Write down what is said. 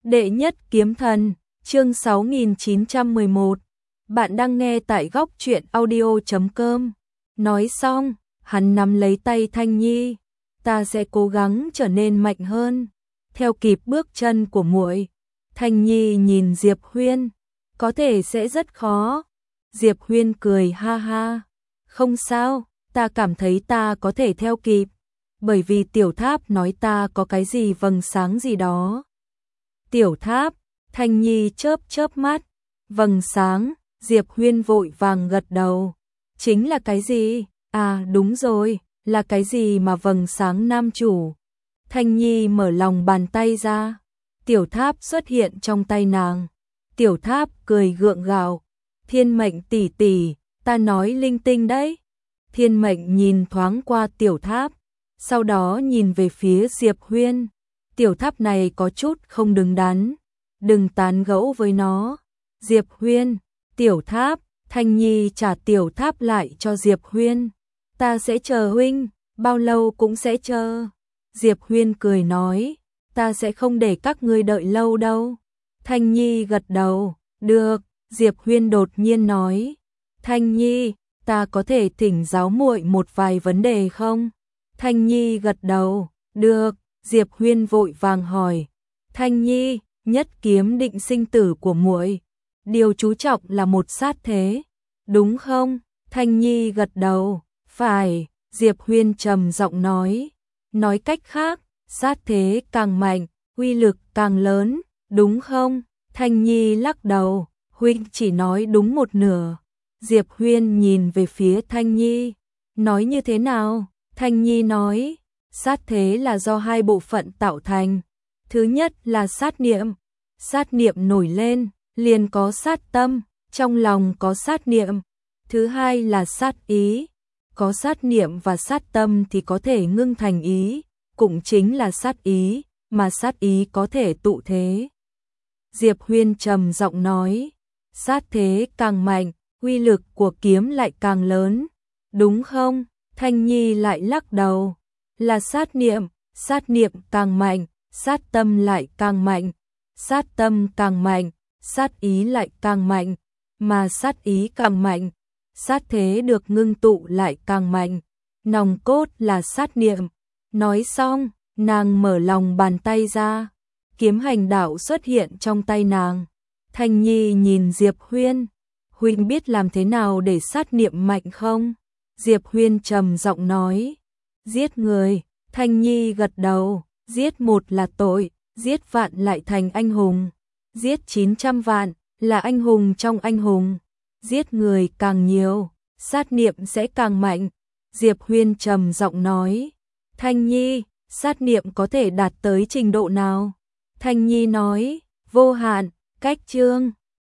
Đệ nhất kiếm thần, chương 6911. Bạn đang nghe tại góc truyện audio.com. Nói xong, hắn nắm lấy tay Thanh Nhi, ta sẽ cố gắng trở nên mạnh hơn, theo kịp bước chân của muội. Thanh Nhi nhìn Diệp Huyên, có thể sẽ rất khó. Diệp Huyên cười ha ha, không sao, ta cảm thấy ta có thể theo kịp, bởi vì tiểu tháp nói ta có cái gì vầng sáng gì đó. Tiểu tháp, Thanh Nhi chớp chớp mắt, vầng sáng, Diệp Huyên vội vàng gật đầu. Chính là cái gì? À đúng rồi, là cái gì mà vầng sáng nam chủ? Thanh Nhi mở lòng bàn tay ra, tiểu tháp xuất hiện trong tay nàng. Tiểu tháp cười gượng gạo, Thiên Mệnh tỷ tỷ, ta nói linh tinh đấy. Thiên Mệnh nhìn thoáng qua tiểu tháp, sau đó nhìn về phía Diệp Huyên. Tiểu tháp này có chút không đứng đắn, đừng tán gẫu với nó. Diệp Huyên, tiểu tháp, Thanh Nhi trả tiểu tháp lại cho Diệp Huyên. Ta sẽ chờ huynh, bao lâu cũng sẽ chờ. Diệp Huyên cười nói, ta sẽ không để các ngươi đợi lâu đâu. Thanh Nhi gật đầu, được. Diệp Huyên đột nhiên nói, Thanh Nhi, ta có thể thỉnh giáo muội một vài vấn đề không? Thanh Nhi gật đầu, được. Diệp Huyên vội vàng hỏi, Thanh Nhi, nhất kiếm định sinh tử của muội, điều chú trọng là một sát thế, đúng không? Thanh Nhi gật đầu, phải. Diệp Huyên trầm giọng nói cách khác, sát thế càng mạnh, uy lực càng lớn, đúng không? Thanh Nhi lắc đầu, huynh chỉ nói đúng một nửa. Diệp Huyên nhìn về phía Thanh Nhi, nói như thế nào? Thanh Nhi nói, sát thế là do hai bộ phận tạo thành. Thứ nhất là sát niệm nổi lên, liền có sát tâm, trong lòng có sát niệm. Thứ hai là sát ý, có sát niệm và sát tâm thì có thể ngưng thành ý, cũng chính là sát ý, mà sát ý có thể tụ thế. Diệp Huyên trầm giọng nói, sát thế càng mạnh, uy lực của kiếm lại càng lớn, đúng không? Thanh Nhi lại lắc đầu, là sát niệm càng mạnh, sát tâm lại càng mạnh, sát tâm càng mạnh, sát ý lại càng mạnh, mà sát ý càng mạnh, sát thế được ngưng tụ lại càng mạnh, nòng cốt là sát niệm. Nói xong, nàng mở lòng bàn tay ra, kiếm hành đạo xuất hiện trong tay nàng. Thanh Nhi nhìn Diệp Huyên, huynh biết làm thế nào để sát niệm mạnh không? Diệp Huyên trầm giọng nói, giết người. Thanh Nhi gật đầu, giết một là tội, giết vạn lại thành anh hùng, giết 900 vạn là anh hùng trong anh hùng, giết người càng nhiều, sát niệm sẽ càng mạnh. Diệp Huyên trầm giọng nói, Thanh Nhi, sát niệm có thể đạt tới trình độ nào? Thanh Nhi nói, vô hạn. Cách chương